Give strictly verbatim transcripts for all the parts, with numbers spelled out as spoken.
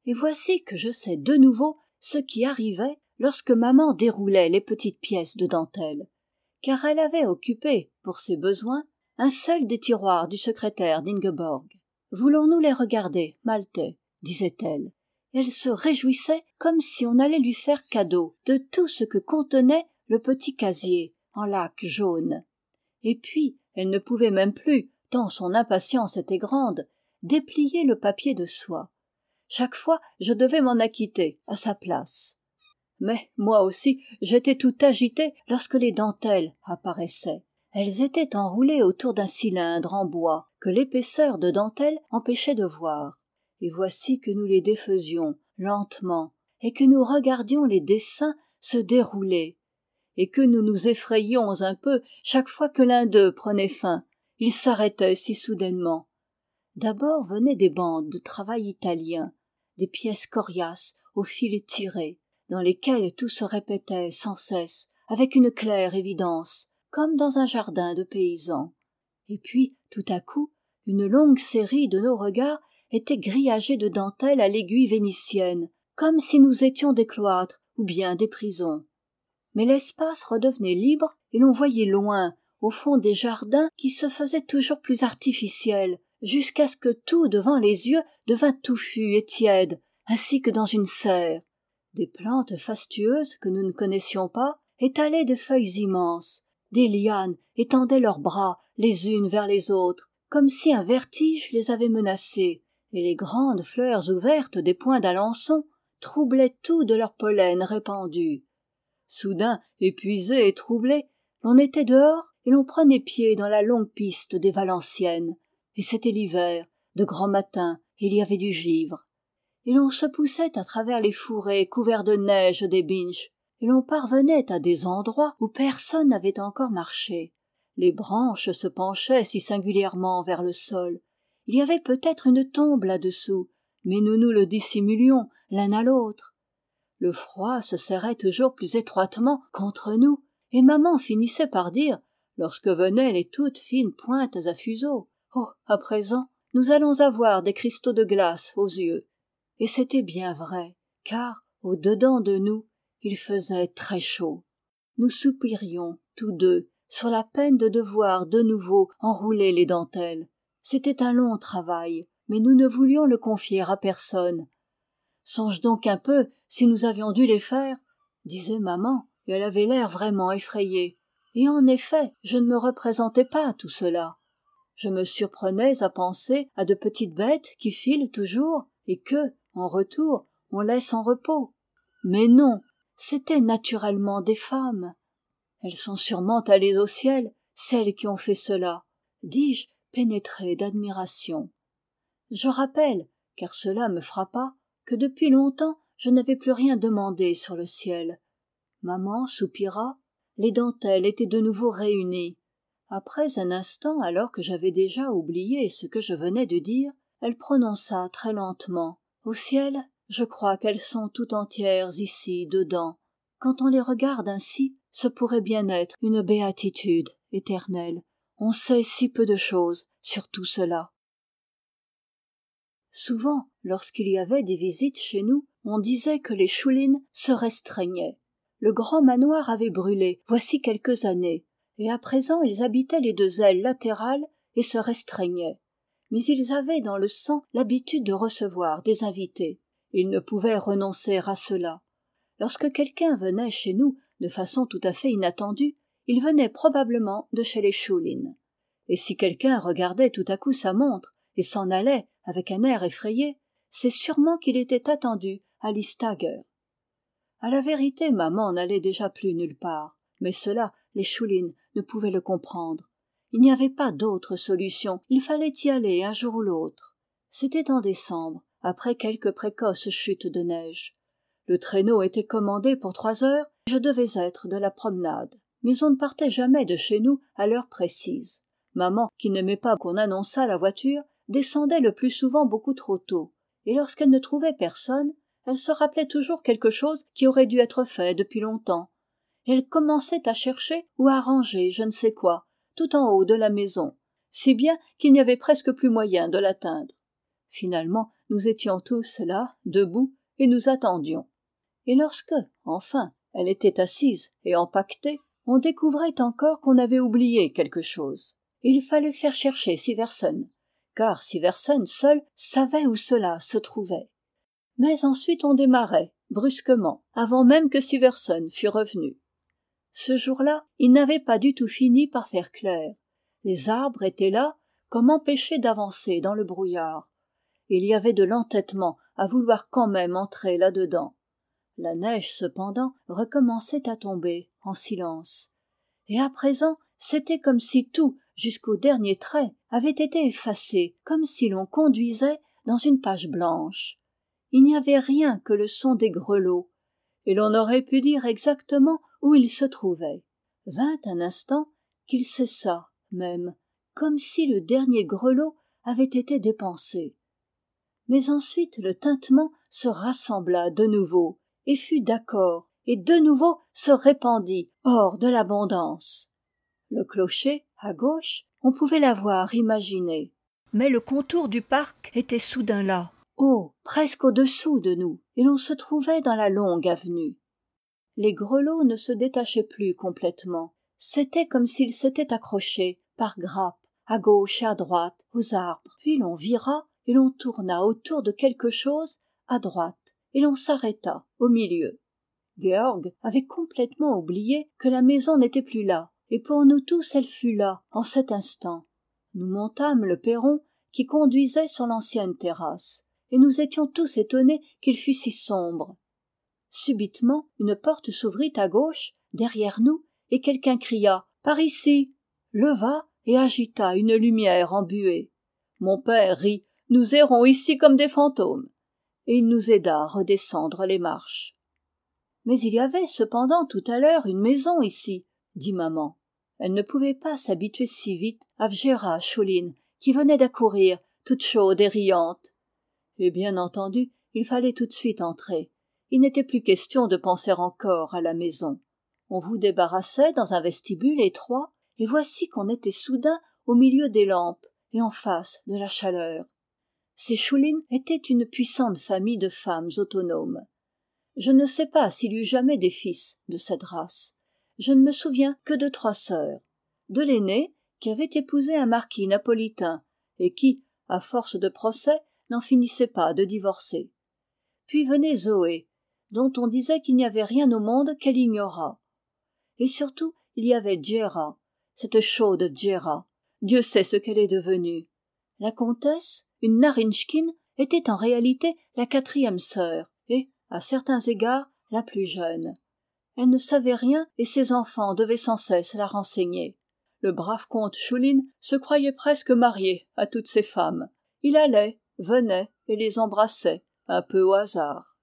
Et voici que je sais de nouveau ce qui arrivait lorsque maman déroulait les petites pièces de dentelle, car elle avait occupé, pour ses besoins, un seul des tiroirs du secrétaire d'Ingeborg. « Voulons-nous les regarder, Maltais ?» disait-elle. Et elle se réjouissait comme si on allait lui faire cadeau de tout ce que contenait le petit casier en laque jaune. Et puis, elle ne pouvait même plus, tant son impatience était grande, déplier le papier de soie. Chaque fois, je devais m'en acquitter à sa place. Mais moi aussi, j'étais tout agité lorsque les dentelles apparaissaient. Elles étaient enroulées autour d'un cylindre en bois que l'épaisseur de dentelle empêchait de voir. Et voici que nous les défaisions lentement, et que nous regardions les dessins se dérouler, et que nous nous effrayions un peu chaque fois que l'un d'eux prenait fin. Il s'arrêtait si soudainement. D'abord venaient des bandes de travail italien, des pièces coriaces au fil tiré, dans lesquelles tout se répétait sans cesse, avec une claire évidence, comme dans un jardin de paysans. Et puis, tout à coup, une longue série de nos regards était grillagée de dentelles à l'aiguille vénitienne, comme si nous étions des cloîtres ou bien des prisons. Mais l'espace redevenait libre et l'on voyait loin, au fond des jardins qui se faisaient toujours plus artificiels, jusqu'à ce que tout devant les yeux devint touffu et tiède, ainsi que dans une serre. Des plantes fastueuses que nous ne connaissions pas étalaient des feuilles immenses, des lianes étendaient leurs bras les unes vers les autres, comme si un vertige les avait menacées, et les grandes fleurs ouvertes des points d'alençon troublaient tout de leur pollen répandu. Soudain, épuisé et troublé, l'on était dehors et l'on prenait pied dans la longue piste des Valenciennes. Et c'était l'hiver, de grand matin, et il y avait du givre. Et l'on se poussait à travers les fourrés couverts de neige des binches, et l'on parvenait à des endroits où personne n'avait encore marché. Les branches se penchaient si singulièrement vers le sol. Il y avait peut-être une tombe là-dessous, mais nous nous le dissimulions l'un à l'autre. Le froid se serrait toujours plus étroitement contre nous, et maman finissait par dire, lorsque venaient les toutes fines pointes à fuseaux, « Oh, à présent, nous allons avoir des cristaux de glace aux yeux. » Et c'était bien vrai, car, au dedans de nous, il faisait très chaud. Nous soupirions, tous deux, sur la peine de devoir de nouveau enrouler les dentelles. C'était un long travail, mais nous ne voulions le confier à personne. Songe donc un peu si nous avions dû les faire, disait maman, et elle avait l'air vraiment effrayée. Et en effet, je ne me représentais pas tout cela. Je me surprenais à penser à de petites bêtes qui filent toujours, et que, en retour, on laisse en repos. Mais non, c'étaient naturellement des femmes. Elles sont sûrement allées au ciel, celles qui ont fait cela, dis-je, pénétré d'admiration. Je rappelle, car cela me frappa, que depuis longtemps je n'avais plus rien demandé sur le ciel. Maman soupira, les dentelles étaient de nouveau réunies. Après un instant, alors que j'avais déjà oublié ce que je venais de dire, elle prononça très lentement. Au ciel, je crois qu'elles sont tout entières ici, dedans. Quand on les regarde ainsi, ce pourrait bien être une béatitude éternelle. On sait si peu de choses sur tout cela. Souvent, lorsqu'il y avait des visites chez nous, on disait que les Choulines se restreignaient. Le grand manoir avait brûlé voici quelques années, et à présent ils habitaient les deux ailes latérales et se restreignaient. Mais ils avaient dans le sang l'habitude de recevoir des invités. Ils ne pouvaient renoncer à cela. Lorsque quelqu'un venait chez nous de façon tout à fait inattendue, il venait probablement de chez les Choulines. Et si quelqu'un regardait tout à coup sa montre et s'en allait avec un air effrayé, c'est sûrement qu'il était attendu à Listager. À la vérité, maman n'allait déjà plus nulle part, mais cela, les Choulines ne pouvaient le comprendre. Il n'y avait pas d'autre solution, il fallait y aller un jour ou l'autre. C'était en décembre, après quelques précoces chutes de neige. Le traîneau était commandé pour trois heures, et je devais être de la promenade. Mais on ne partait jamais de chez nous à l'heure précise. Maman, qui n'aimait pas qu'on annonçât la voiture, descendait le plus souvent beaucoup trop tôt, et lorsqu'elle ne trouvait personne, elle se rappelait toujours quelque chose qui aurait dû être fait depuis longtemps, et elle commençait à chercher ou à ranger je ne sais quoi, tout en haut de la maison, si bien qu'il n'y avait presque plus moyen de l'atteindre. Finalement, nous étions tous là, debout, et nous attendions. Et lorsque, enfin, elle était assise et empaquetée, on découvrait encore qu'on avait oublié quelque chose. Et il fallait faire chercher Siversen, car Siversen seul savait où cela se trouvait. Mais ensuite on démarrait, brusquement, avant même que Siversen fût revenu. Ce jour-là, il n'avait pas du tout fini par faire clair. Les arbres étaient là, comme empêchés d'avancer dans le brouillard. Il y avait de l'entêtement à vouloir quand même entrer là-dedans. La neige, cependant, recommençait à tomber, en silence. Et à présent, c'était comme si tout, jusqu'au dernier trait, avait été effacé, comme si l'on conduisait dans une page blanche. Il n'y avait rien que le son des grelots, et l'on aurait pu dire exactement où il se trouvait. Vint un instant qu'il cessa, même, comme si le dernier grelot avait été dépensé. Mais ensuite le tintement se rassembla de nouveau, et fut d'accord, et de nouveau se répandit hors de l'abondance. Le clocher, à gauche, on pouvait l'avoir imaginé. Mais le contour du parc était soudain là, haut, presque au-dessous de nous, et l'on se trouvait dans la longue avenue. Les grelots ne se détachaient plus complètement. C'était comme s'ils s'étaient accrochés, par grappes, à gauche et à droite, aux arbres. Puis l'on vira, et l'on tourna autour de quelque chose, à droite, et l'on s'arrêta, au milieu. Georg avait complètement oublié que la maison n'était plus là, et pour nous tous elle fut là, en cet instant. Nous montâmes le perron qui conduisait sur l'ancienne terrasse, et nous étions tous étonnés qu'il fût si sombre. Subitement, une porte s'ouvrit à gauche, derrière nous, et quelqu'un cria « Par ici !» leva et agita une lumière embuée. Mon père rit « Nous errons ici comme des fantômes !» et il nous aida à redescendre les marches. « Mais il y avait cependant tout à l'heure une maison ici, » dit maman. Elle ne pouvait pas s'habituer si vite à Vjera Chouline, qui venait d'accourir, toute chaude et riante. Et bien entendu, il fallait tout de suite entrer. Il n'était plus question de penser encore à la maison. On vous débarrassait dans un vestibule étroit, et voici qu'on était soudain au milieu des lampes et en face de la chaleur. Ces Chouline étaient une puissante famille de femmes autonomes. Je ne sais pas s'il y eut jamais des fils de cette race. Je ne me souviens que de trois sœurs. De l'aînée, qui avait épousé un marquis napolitain, et qui, à force de procès, n'en finissait pas de divorcer. Puis venait Zoé, dont on disait qu'il n'y avait rien au monde qu'elle ignorât. Et surtout, il y avait Djera, cette chaude Djera. Dieu sait ce qu'elle est devenue. La comtesse, une Narinchkine, était en réalité la quatrième sœur, et, à certains égards, la plus jeune. Elle ne savait rien, et ses enfants devaient sans cesse la renseigner. Le brave comte Chouline se croyait presque marié à toutes ces femmes. Il allait, venait, et les embrassait, un peu au hasard.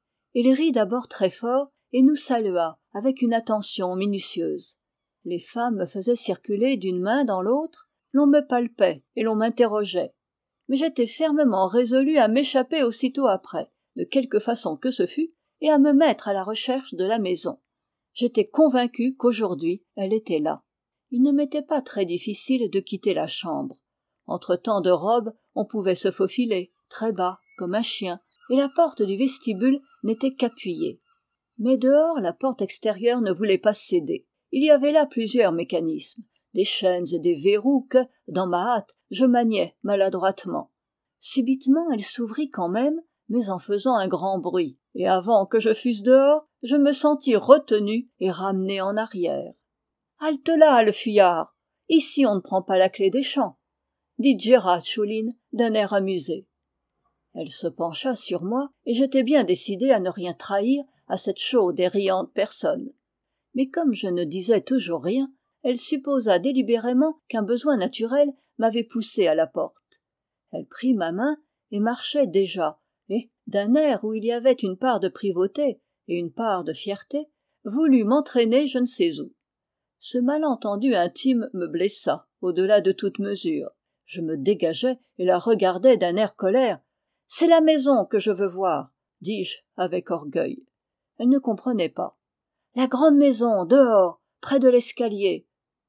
Il rit d'abord très fort et nous salua avec une attention minutieuse. Les femmes me faisaient circuler d'une main dans l'autre, l'on me palpait et l'on m'interrogeait. Mais j'étais fermement résolu à m'échapper aussitôt après, de quelque façon que ce fût, et à me mettre à la recherche de la maison. J'étais convaincu qu'aujourd'hui elle était là. Il ne m'était pas très difficile de quitter la chambre. Entre tant de robes, on pouvait se faufiler, très bas, comme un chien, et la porte du vestibule n'était qu'appuyée. Mais dehors, la porte extérieure ne voulait pas céder. Il y avait là plusieurs mécanismes, des chaînes et des verrous que, dans ma hâte, je maniais maladroitement. Subitement, elle s'ouvrit quand même, mais en faisant un grand bruit, et avant que je fusse dehors, je me sentis retenu et ramené en arrière. « Halte là, le fuyard! Ici on ne prend pas la clé des champs !» dit Djera Chouline d'un air amusé. Elle se pencha sur moi, et j'étais bien décidé à ne rien trahir à cette chaude et riante personne. Mais comme je ne disais toujours rien, elle supposa délibérément qu'un besoin naturel m'avait poussé à la porte. Elle prit ma main et marchait déjà, et, d'un air où il y avait une part de privauté et une part de fierté, voulut m'entraîner je ne sais où. Ce malentendu intime me blessa, au-delà de toute mesure. Je me dégageai et la regardai d'un air colère. « C'est la maison que je veux voir, » dis-je avec orgueil. Elle ne comprenait pas. « La grande maison, dehors, près de l'escalier. »«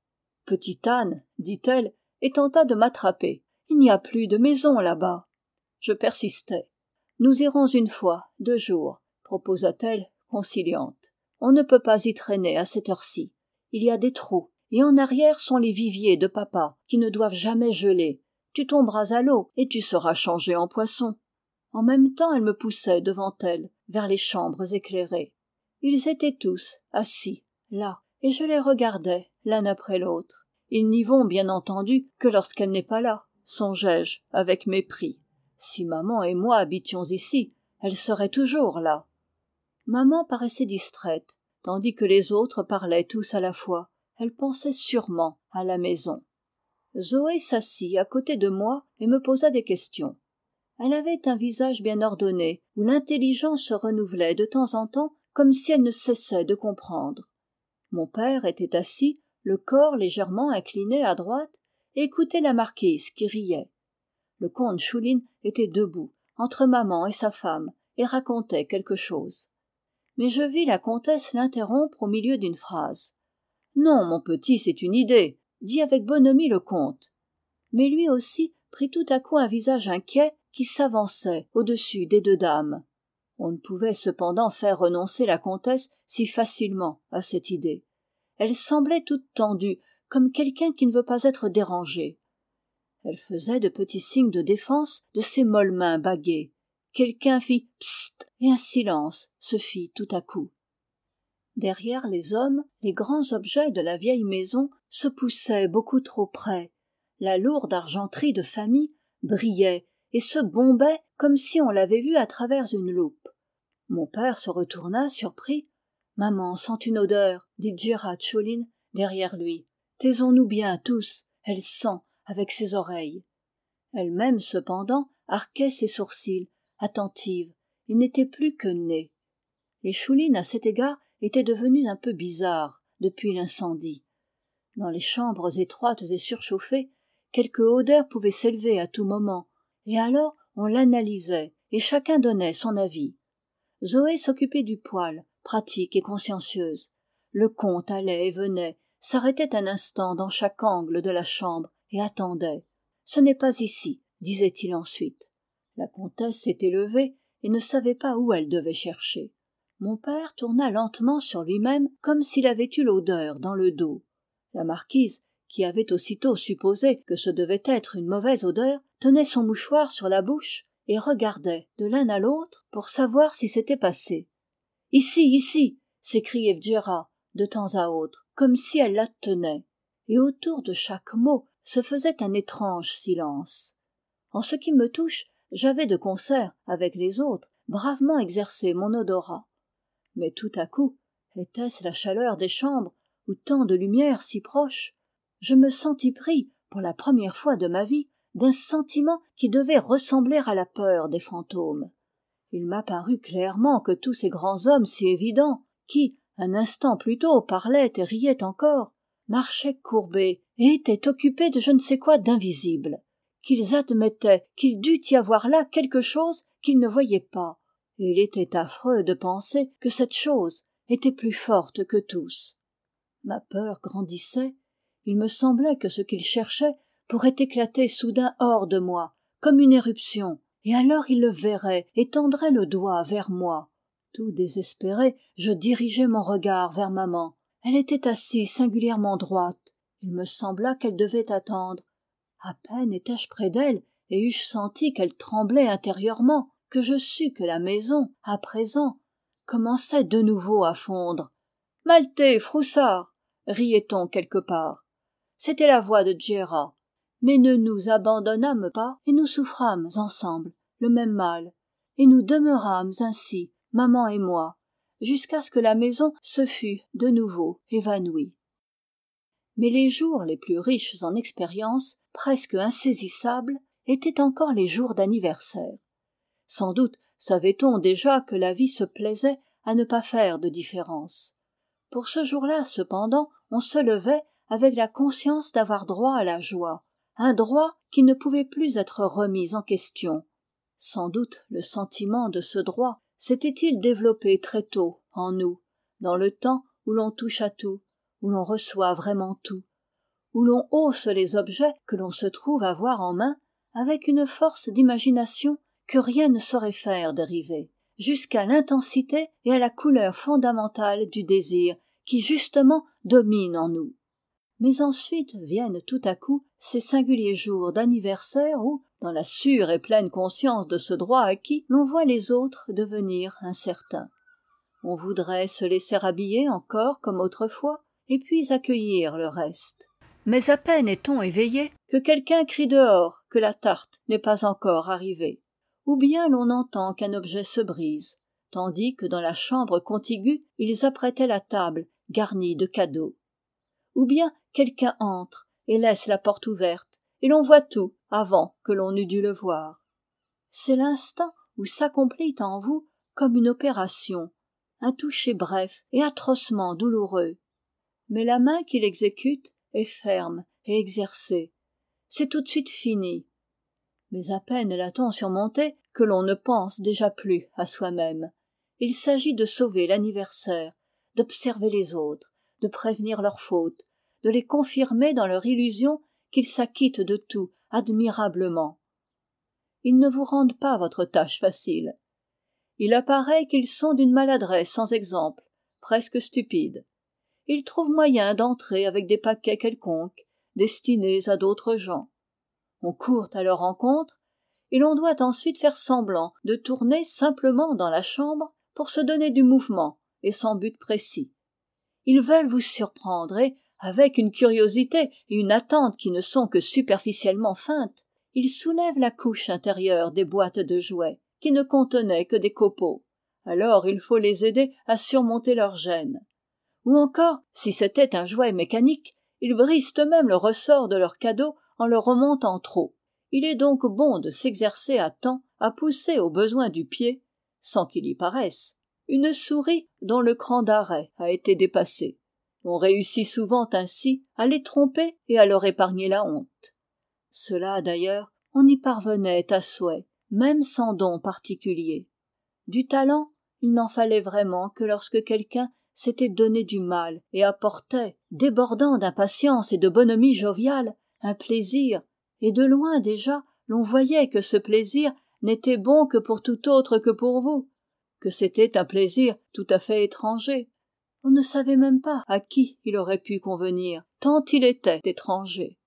Petite Anne, dit-elle, et tenta de m'attraper. Il n'y a plus de maison là-bas. » Je persistai. Nous irons une fois, deux jours, proposa-t-elle, conciliante. On ne peut pas y traîner à cette heure-ci. Il y a des trous, et en arrière sont les viviers de papa, qui ne doivent jamais geler. Tu tomberas à l'eau, et tu seras changé en poisson. En même temps, elle me poussait devant elle, vers les chambres éclairées. Ils étaient tous assis, là, et je les regardais, l'un après l'autre. Ils n'y vont, bien entendu, que lorsqu'elle n'est pas là, songeai-je, avec mépris. Si maman et moi habitions ici, elle serait toujours là. Maman paraissait distraite, tandis que les autres parlaient tous à la fois. Elle pensait sûrement à la maison. Zoé s'assit à côté de moi et me posa des questions. Elle avait un visage bien ordonné, où l'intelligence se renouvelait de temps en temps, comme si elle ne cessait de comprendre. Mon père était assis, le corps légèrement incliné à droite, et écoutait la marquise qui riait. Le comte Chouline était debout, entre maman et sa femme, et racontait quelque chose. Mais je vis la comtesse l'interrompre au milieu d'une phrase. « Non, mon petit, c'est une idée », dit avec bonhomie le comte. Mais lui aussi prit tout à coup un visage inquiet qui s'avançait au-dessus des deux dames. On ne pouvait cependant faire renoncer la comtesse si facilement à cette idée. Elle semblait toute tendue, comme quelqu'un qui ne veut pas être dérangé. Elle faisait de petits signes de défense de ses molles mains baguées. Quelqu'un fit « psst » et un silence se fit tout à coup. Derrière les hommes, les grands objets de la vieille maison se poussaient beaucoup trop près. La lourde argenterie de famille brillait et se bombait comme si on l'avait vue à travers une loupe. Mon père se retourna surpris. « Maman sent une odeur, dit Djirah Tcholin derrière lui. Taisons-nous bien tous, elle sent avec ses oreilles. Elle-même cependant arquait ses sourcils, attentive, et n'était plus que née. Les Choulines à cet égard étaient devenus un peu bizarres depuis l'incendie. Dans les chambres étroites et surchauffées, quelque odeur pouvait s'élever à tout moment, et alors on l'analysait et chacun donnait son avis. Zoé s'occupait du poêle, pratique et consciencieuse. Le comte allait et venait, s'arrêtait un instant dans chaque angle de la chambre et attendait. « Ce n'est pas ici, disait-il ensuite. » La comtesse s'était levée et ne savait pas où elle devait chercher. Mon père tourna lentement sur lui-même comme s'il avait eu l'odeur dans le dos. La marquise, qui avait aussitôt supposé que ce devait être une mauvaise odeur, tenait son mouchoir sur la bouche et regardait de l'un à l'autre pour savoir si c'était passé. « Ici, ici !» s'écriait Djirah de temps à autre, comme si elle la tenait. Et autour de chaque mot se faisait un étrange silence. En ce qui me touche, j'avais de concert avec les autres bravement exercé mon odorat. Mais tout à coup, était-ce la chaleur des chambres ou tant de lumière si proche? Je me sentis pris, pour la première fois de ma vie, d'un sentiment qui devait ressembler à la peur des fantômes. Il m'apparut clairement que tous ces grands hommes si évidents, qui, un instant plus tôt, parlaient et riaient encore, marchaient courbés et étaient occupés de je ne sais quoi d'invisible, qu'ils admettaient qu'il dût y avoir là quelque chose qu'ils ne voyaient pas, et il était affreux de penser que cette chose était plus forte que tous. Ma peur grandissait, il me semblait que ce qu'ils cherchaient pourrait éclater soudain hors de moi, comme une éruption, et alors ils le verraient et tendraient le doigt vers moi. Tout désespéré, je dirigeai mon regard vers maman. Elle était assise singulièrement droite. Il me sembla qu'elle devait attendre. À peine étais-je près d'elle, et eus-je senti qu'elle tremblait intérieurement, que je sus que la maison, à présent, commençait de nouveau à fondre. « Maltais, Froussard !» riait-on quelque part. C'était la voix de Djirah. Mais ne nous abandonnâmes pas, et nous souffrâmes ensemble le même mal, et nous demeurâmes ainsi, maman et moi, jusqu'à ce que la maison se fût de nouveau évanouie. Mais les jours les plus riches en expériences, presque insaisissables, étaient encore les jours d'anniversaire. Sans doute savait-on déjà que la vie se plaisait à ne pas faire de différence. Pour ce jour-là, cependant, on se levait avec la conscience d'avoir droit à la joie, un droit qui ne pouvait plus être remis en question. Sans doute le sentiment de ce droit s'était-il développé très tôt en nous, dans le temps où l'on touche à tout, où l'on reçoit vraiment tout, où l'on hausse les objets que l'on se trouve avoir en main avec une force d'imagination que rien ne saurait faire dériver, jusqu'à l'intensité et à la couleur fondamentale du désir qui justement domine en nous. Mais ensuite viennent tout à coup ces singuliers jours d'anniversaire où, dans la sûre et pleine conscience de ce droit acquis, l'on voit les autres devenir incertains. On voudrait se laisser habiller encore comme autrefois, et puis accueillir le reste. Mais à peine est-on éveillé que quelqu'un crie dehors que la tarte n'est pas encore arrivée. Ou bien l'on entend qu'un objet se brise, tandis que dans la chambre contiguë, ils apprêtaient la table garnie de cadeaux. Ou bien quelqu'un entre et laisse la porte ouverte, et l'on voit tout avant que l'on eût dû le voir. C'est l'instant où s'accomplit en vous, comme une opération, un toucher bref et atrocement douloureux. Mais la main qui l'exécute est ferme et exercée. C'est tout de suite fini. Mais à peine l'a-t-on surmonté que l'on ne pense déjà plus à soi-même. Il s'agit de sauver l'anniversaire, d'observer les autres, de prévenir leurs fautes, de les confirmer dans leur illusion qu'ils s'acquittent de tout admirablement. Ils ne vous rendent pas votre tâche facile. Il apparaît qu'ils sont d'une maladresse sans exemple, presque stupide. Ils trouvent moyen d'entrer avec des paquets quelconques, destinés à d'autres gens. On court à leur rencontre, et l'on doit ensuite faire semblant de tourner simplement dans la chambre pour se donner du mouvement et sans but précis. Ils veulent vous surprendre et, avec une curiosité et une attente qui ne sont que superficiellement feintes, ils soulèvent la couche intérieure des boîtes de jouets, qui ne contenaient que des copeaux. Alors il faut les aider à surmonter leur gêne. Ou encore, si c'était un jouet mécanique, ils brisent eux-mêmes le ressort de leur cadeau en le remontant trop. Il est donc bon de s'exercer à temps à pousser au besoin du pied, sans qu'il y paraisse, une souris dont le cran d'arrêt a été dépassé. On réussit souvent ainsi à les tromper et à leur épargner la honte. Cela, d'ailleurs, on y parvenait à souhait, même sans don particulier. Du talent, il n'en fallait vraiment que lorsque quelqu'un s'était donné du mal et apportait, débordant d'impatience et de bonhomie joviale, un plaisir, et de loin déjà l'on voyait que ce plaisir n'était bon que pour tout autre que pour vous, que c'était un plaisir tout à fait étranger. On ne savait même pas à qui il aurait pu convenir, tant il était étranger.